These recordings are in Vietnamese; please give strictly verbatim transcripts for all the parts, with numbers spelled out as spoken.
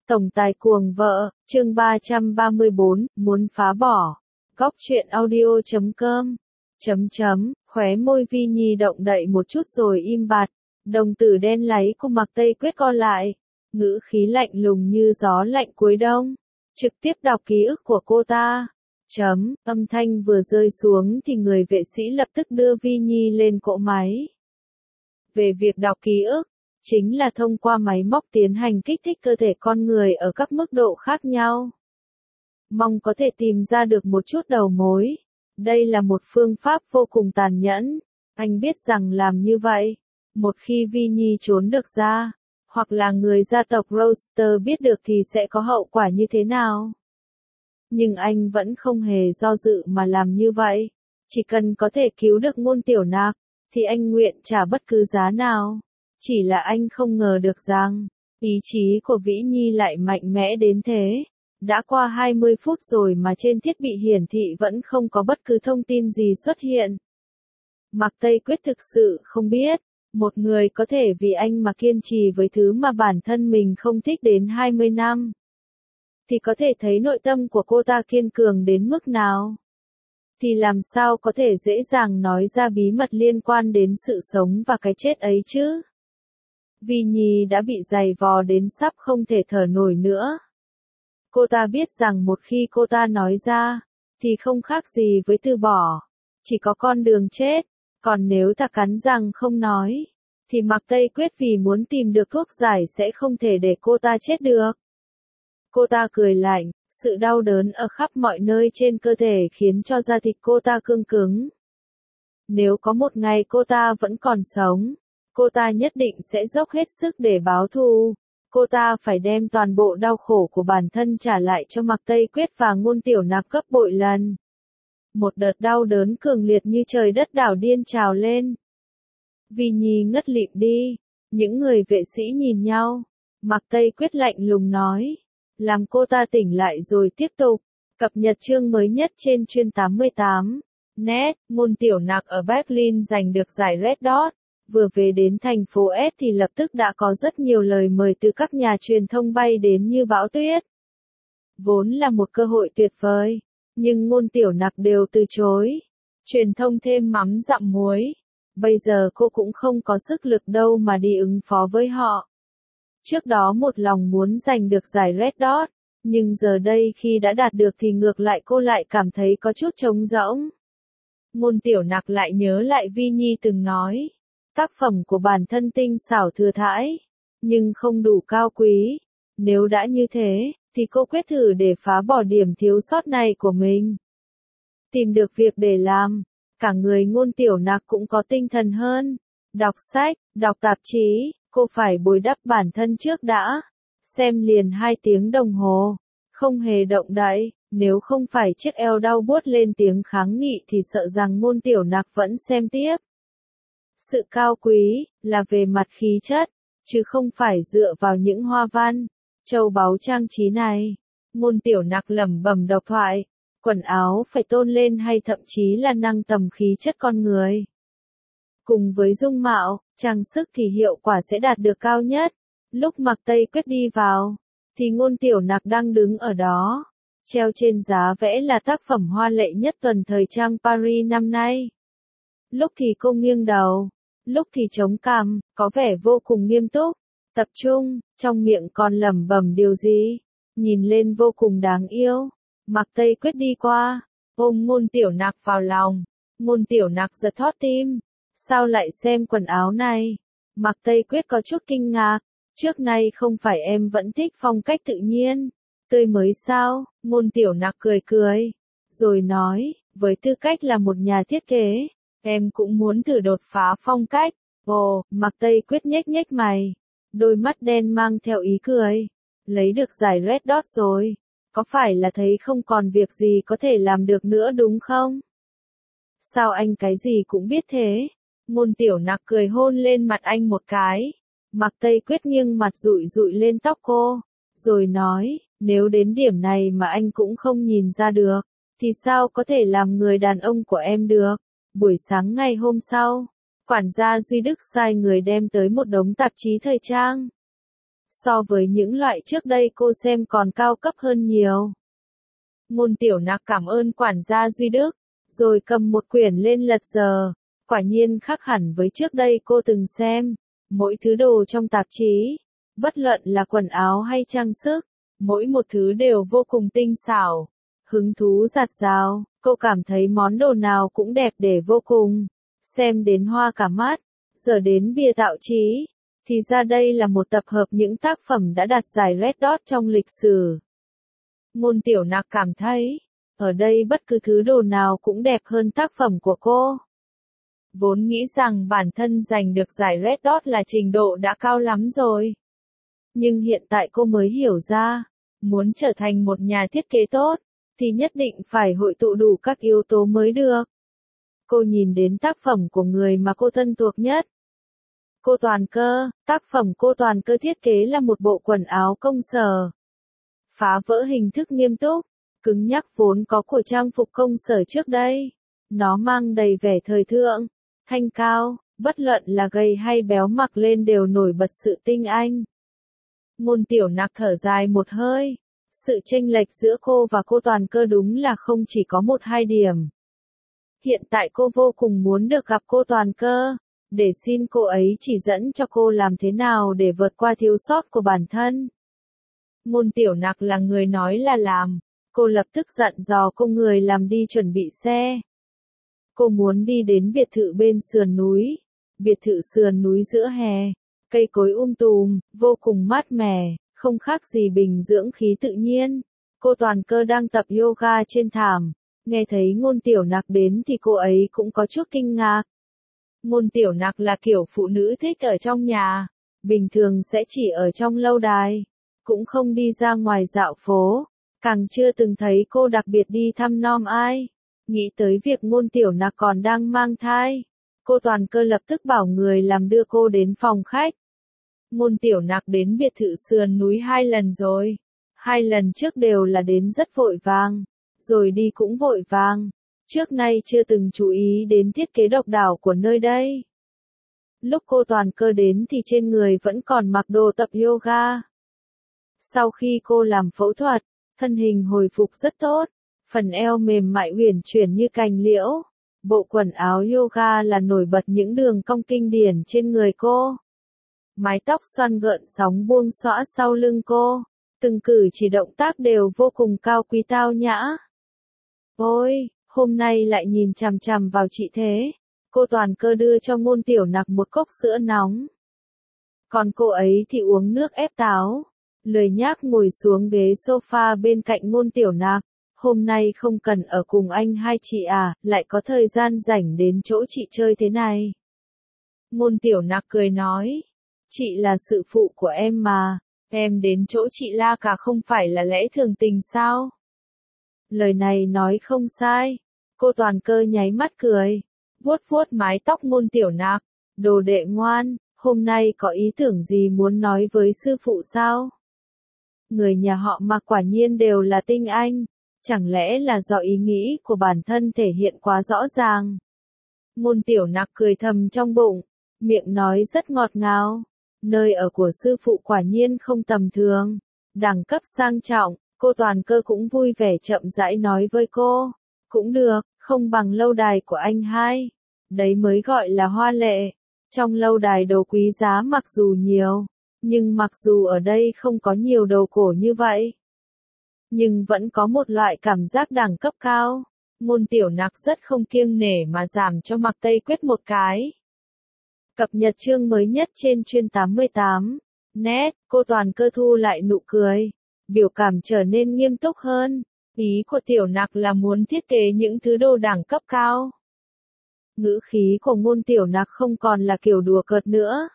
Tổng tài cuồng vợ, chương ba trăm ba mươi bốn, muốn phá bỏ. Góc truyện audio chấm com. Chấm chấm, khóe môi Vi Nhi động đậy một chút rồi im bặt. Đồng tử đen láy của Mạc Tây Quyết co lại. Ngữ khí lạnh lùng như gió lạnh cuối đông. Trực tiếp đọc ký ức của cô ta. Chấm, âm thanh vừa rơi xuống thì người vệ sĩ lập tức đưa Vi Nhi lên cỗ máy. Về việc đọc ký ức, chính là thông qua máy móc tiến hành kích thích cơ thể con người ở các mức độ khác nhau. Mong có thể tìm ra được một chút đầu mối. Đây là một phương pháp vô cùng tàn nhẫn. Anh biết rằng làm như vậy, một khi Vi Nhi trốn được ra, hoặc là người gia tộc Roster biết được thì sẽ có hậu quả như thế nào. Nhưng anh vẫn không hề do dự mà làm như vậy. Chỉ cần có thể cứu được Ngôn Tiểu Nạc, thì anh nguyện trả bất cứ giá nào. Chỉ là anh không ngờ được rằng, ý chí của Vĩ Nhi lại mạnh mẽ đến thế. Đã qua hai mươi phút rồi mà trên thiết bị hiển thị vẫn không có bất cứ thông tin gì xuất hiện. Mạc Tây Quyết thực sự không biết, một người có thể vì anh mà kiên trì với thứ mà bản thân mình không thích đến hai mươi năm. Thì có thể thấy nội tâm của cô ta kiên cường đến mức nào. Thì làm sao có thể dễ dàng nói ra bí mật liên quan đến sự sống và cái chết ấy chứ? Vi Nhi đã bị giày vò đến sắp không thể thở nổi nữa. Cô ta biết rằng một khi cô ta nói ra, thì không khác gì với từ bỏ. Chỉ có con đường chết. Còn nếu ta cắn răng không nói, thì Mạc Tây Quyết vì muốn tìm được thuốc giải sẽ không thể để cô ta chết được. Cô ta cười lạnh, sự đau đớn ở khắp mọi nơi trên cơ thể khiến cho da thịt cô ta cương cứng. Nếu có một ngày cô ta vẫn còn sống, cô ta nhất định sẽ dốc hết sức để báo thù. Cô ta phải đem toàn bộ đau khổ của bản thân trả lại cho Mạc Tây Quyết và Ngôn Tiểu Nạc gấp bội lần. Một đợt đau đớn cường liệt như trời đất đảo điên trào lên. Vi Nhi ngất lịm đi. Những người vệ sĩ nhìn nhau. Mạc Tây Quyết lạnh lùng nói. Làm cô ta tỉnh lại rồi tiếp tục. Cập nhật chương mới nhất trên chuyên tám mươi tám. Net, Ngôn Tiểu Nạc ở Berlin giành được giải Red Dot. Vừa về đến thành phố S thì lập tức đã có rất nhiều lời mời từ các nhà truyền thông bay đến như bão tuyết. Vốn là một cơ hội tuyệt vời, nhưng Ngôn Tiểu Nạc đều từ chối. Truyền thông thêm mắm dặm muối. Bây giờ cô cũng không có sức lực đâu mà đi ứng phó với họ. Trước đó một lòng muốn giành được giải Red Dot, nhưng giờ đây khi đã đạt được thì ngược lại cô lại cảm thấy có chút trống rỗng. Ngôn Tiểu Nạc lại nhớ lại Vi Nhi từng nói. Tác phẩm của bản thân tinh xảo thừa thãi, nhưng không đủ cao quý. Nếu đã như thế, thì cô quyết thử để phá bỏ điểm thiếu sót này của mình. Tìm được việc để làm, cả người Ngôn Tiểu Nạc cũng có tinh thần hơn. Đọc sách, đọc tạp chí, cô phải bồi đắp bản thân trước đã. Xem liền hai tiếng đồng hồ, không hề động đậy, nếu không phải chiếc eo đau buốt lên tiếng kháng nghị thì sợ rằng Ngôn Tiểu Nạc vẫn xem tiếp. Sự cao quý, là về mặt khí chất, chứ không phải dựa vào những hoa văn, châu báu trang trí này. Ngôn Tiểu Nạc lẩm bẩm độc thoại, quần áo phải tôn lên hay thậm chí là nâng tầm khí chất con người. Cùng với dung mạo, trang sức thì hiệu quả sẽ đạt được cao nhất. Lúc Mạc Tây Quyết đi vào, thì Ngôn Tiểu Nạc đang đứng ở đó. Treo trên giá vẽ là tác phẩm hoa lệ nhất tuần thời trang Paris năm nay. Lúc thì cô nghiêng đầu, lúc thì chống cằm, có vẻ vô cùng nghiêm túc, tập trung, trong miệng còn lẩm bẩm điều gì, nhìn lên vô cùng đáng yêu. Mạc Tây Quyết đi qua, ôm Ngôn Tiểu Nạc vào lòng. Ngôn Tiểu Nạc giật thót tim, sao lại xem quần áo này? Mạc Tây Quyết có chút kinh ngạc, trước nay không phải em vẫn thích phong cách tự nhiên, tươi mới sao? Ngôn Tiểu Nạc cười cười, rồi nói, với tư cách là một nhà thiết kế, em cũng muốn thử đột phá phong cách. Ồ, Mạc Tây Quyết nhếch nhếch mày, đôi mắt đen mang theo ý cười. Lấy được giải Red Dot rồi, có phải là thấy không còn việc gì có thể làm được nữa đúng không? Sao anh cái gì cũng biết thế? Ngôn Tiểu Nạc cười hôn lên mặt anh một cái. Mạc Tây Quyết nghiêng mặt dụi dụi lên tóc cô, rồi nói, nếu đến điểm này mà anh cũng không nhìn ra được, thì sao có thể làm người đàn ông của em được? Buổi sáng ngày hôm sau, quản gia Duy Đức sai người đem tới một đống tạp chí thời trang. so với những loại trước đây cô xem còn cao cấp hơn nhiều. Ngôn Tiểu Nặc cảm ơn quản gia Duy Đức, rồi cầm một quyển lên lật dở, quả nhiên khác hẳn với trước đây cô từng xem. Mỗi thứ đồ trong tạp chí, bất luận là quần áo hay trang sức, mỗi một thứ đều vô cùng tinh xảo, hứng thú dạt dào, cô cảm thấy món đồ nào cũng đẹp để vô cùng, xem đến hoa cả mắt. Giờ đến bìa tạo chí, thì ra đây là một tập hợp những tác phẩm đã đạt giải Red Dot trong lịch sử. Ngôn Tiểu Nặc cảm thấy, ở đây bất cứ thứ đồ nào cũng đẹp hơn tác phẩm của cô. Vốn nghĩ rằng bản thân giành được giải Red Dot là trình độ đã cao lắm rồi. Nhưng hiện tại cô mới hiểu ra, muốn trở thành một nhà thiết kế tốt, thì nhất định phải hội tụ đủ các yếu tố mới được. Cô nhìn đến tác phẩm của người mà cô thân thuộc nhất. Cô Toàn Cơ, tác phẩm cô Toàn Cơ thiết kế là một bộ quần áo công sở. Phá vỡ hình thức nghiêm túc, cứng nhắc vốn có của trang phục công sở trước đây. Nó mang đầy vẻ thời thượng, thanh cao, bất luận là gầy hay béo mặc lên đều nổi bật sự tinh anh. Ngôn Tiểu Nặc thở dài một hơi. Sự chênh lệch giữa cô và cô Toàn Cơ đúng là không chỉ có một hai điểm. Hiện tại cô vô cùng muốn được gặp cô Toàn Cơ, để xin cô ấy chỉ dẫn cho cô làm thế nào để vượt qua thiếu sót của bản thân. Ngôn Tiểu Nặc là người nói là làm, cô lập tức dặn dò cô người làm đi chuẩn bị xe. Cô muốn đi đến biệt thự bên sườn núi, biệt thự sườn núi giữa hè, cây cối um tùm, vô cùng mát mẻ, không khác gì bình dưỡng khí tự nhiên. Cô Toàn Cơ đang tập yoga trên thảm, nghe thấy Ngôn Tiểu Nặc đến thì cô ấy cũng có chút kinh ngạc. Ngôn Tiểu Nặc là kiểu phụ nữ thích ở trong nhà, bình thường sẽ chỉ ở trong lâu đài, cũng không đi ra ngoài dạo phố, càng chưa từng thấy cô đặc biệt đi thăm nom ai. Nghĩ tới việc Ngôn Tiểu Nặc còn đang mang thai, cô Toàn Cơ lập tức bảo người làm đưa cô đến phòng khách. Ngôn Tiểu Nặc đến biệt thự sườn núi hai lần rồi, hai lần trước đều là đến rất vội vàng, rồi đi cũng vội vàng, trước nay chưa từng chú ý đến thiết kế độc đáo của nơi đây. Lúc cô Toàn Cơ đến thì trên người vẫn còn mặc đồ tập yoga. Sau khi cô làm phẫu thuật, thân hình hồi phục rất tốt, phần eo mềm mại uyển chuyển như cành liễu. Bộ quần áo yoga là nổi bật những đường cong kinh điển trên người cô. Mái tóc xoăn gợn sóng buông xõa sau lưng cô, từng cử chỉ động tác đều vô cùng cao quý tao nhã. Ôi, hôm nay lại nhìn chằm chằm vào chị thế. Cô Toàn Cơ đưa cho Ngôn Tiểu Nặc một cốc sữa nóng. Còn cô ấy thì uống nước ép táo, lười nhác ngồi xuống ghế sofa bên cạnh Ngôn Tiểu Nặc. Hôm nay không cần ở cùng anh hai chị à, lại có thời gian rảnh đến chỗ chị chơi thế này. Ngôn Tiểu Nặc cười nói, chị là sự phụ của em mà, em đến chỗ chị La cả không phải là lẽ thường tình sao? Lời này nói không sai. Cô Toàn Cơ nháy mắt cười, vuốt vuốt mái tóc Ngôn Tiểu Nặc, đồ đệ ngoan, hôm nay có ý tưởng gì muốn nói với sư phụ sao? Người nhà họ Mạc quả nhiên đều là tinh anh, chẳng lẽ là do ý nghĩ của bản thân thể hiện quá rõ ràng? Ngôn Tiểu Nặc cười thầm trong bụng, miệng nói rất ngọt ngào, nơi ở của sư phụ quả nhiên không tầm thường, đẳng cấp sang trọng. Cô Toàn Cơ cũng vui vẻ chậm rãi nói với cô, cũng được, không bằng lâu đài của anh hai, đấy mới gọi là hoa lệ. Trong lâu đài đồ quý giá mặc dù nhiều, nhưng mặc dù ở đây không có nhiều đồ cổ như vậy, nhưng vẫn có một loại cảm giác đẳng cấp cao. Ngôn Tiểu Nặc rất không kiêng nể mà giảm cho Mạc Tây Quyết một cái. Cập nhật chương mới nhất trên chuyên tám mươi tám. Net, cô Toàn Cơ thu lại nụ cười, biểu cảm trở nên nghiêm túc hơn. Ý của Tiểu Nặc là muốn thiết kế những thứ đồ đẳng cấp cao. Ngữ khí của Ngôn Tiểu Nặc không còn là kiểu đùa cợt nữa.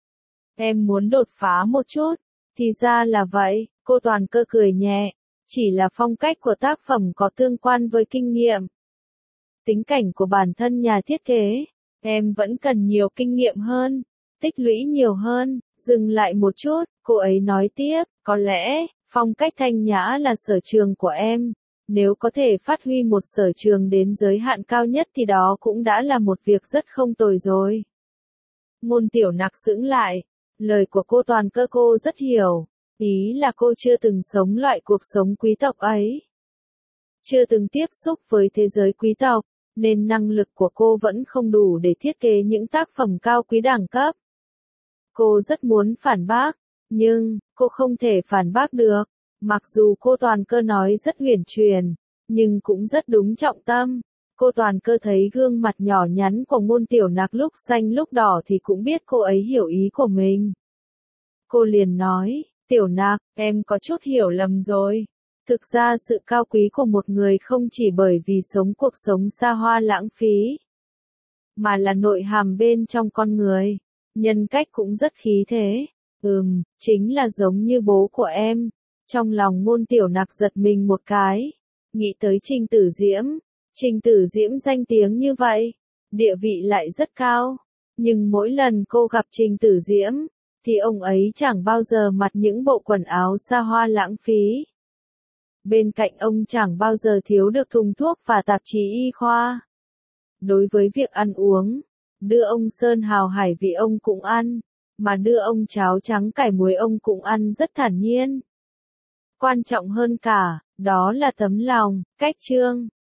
Em muốn đột phá một chút, thì ra là vậy, cô Toàn Cơ cười nhẹ, chỉ là phong cách của tác phẩm có tương quan với kinh nghiệm. Tính cảnh của bản thân nhà thiết kế, em vẫn cần nhiều kinh nghiệm hơn, tích lũy nhiều hơn. Dừng lại một chút, cô ấy nói tiếp, có lẽ, phong cách thanh nhã là sở trường của em. Nếu có thể phát huy một sở trường đến giới hạn cao nhất thì đó cũng đã là một việc rất không tồi rồi. Ngôn Tiểu Nặc sững lại, Lời của cô Toàn Cơ cô rất hiểu, ý là cô chưa từng sống loại cuộc sống quý tộc ấy. Chưa từng tiếp xúc với thế giới quý tộc, nên năng lực của cô vẫn không đủ để thiết kế những tác phẩm cao quý đẳng cấp. Cô rất muốn phản bác, nhưng, cô không thể phản bác được. Mặc dù cô Toàn Cơ nói rất huyền truyền, nhưng cũng rất đúng trọng tâm. Cô Toàn Cơ thấy gương mặt nhỏ nhắn của Ngôn Tiểu Nặc lúc xanh lúc đỏ thì cũng biết cô ấy hiểu ý của mình. Cô liền nói, Tiểu Nặc, em có chút hiểu lầm rồi. Thực ra sự cao quý của một người không chỉ bởi vì sống cuộc sống xa hoa lãng phí, mà là nội hàm bên trong con người. Nhân cách cũng rất khí thế. Ừm, chính là giống như bố của em. Trong lòng Ngôn Tiểu Nặc giật mình một cái. Nghĩ tới Trình Tử Diễm. Trình Tử Diễm danh tiếng như vậy, địa vị lại rất cao. Nhưng mỗi lần cô gặp Trình Tử Diễm, thì ông ấy chẳng bao giờ mặc những bộ quần áo xa hoa lãng phí. Bên cạnh ông chẳng bao giờ thiếu được thùng thuốc và tạp chí y khoa. Đối với việc ăn uống, đưa ông sơn hào hải vị ông cũng ăn, mà đưa ông cháo trắng cải muối ông cũng ăn rất thản nhiên. Quan trọng hơn cả, đó là tấm lòng, cách trương.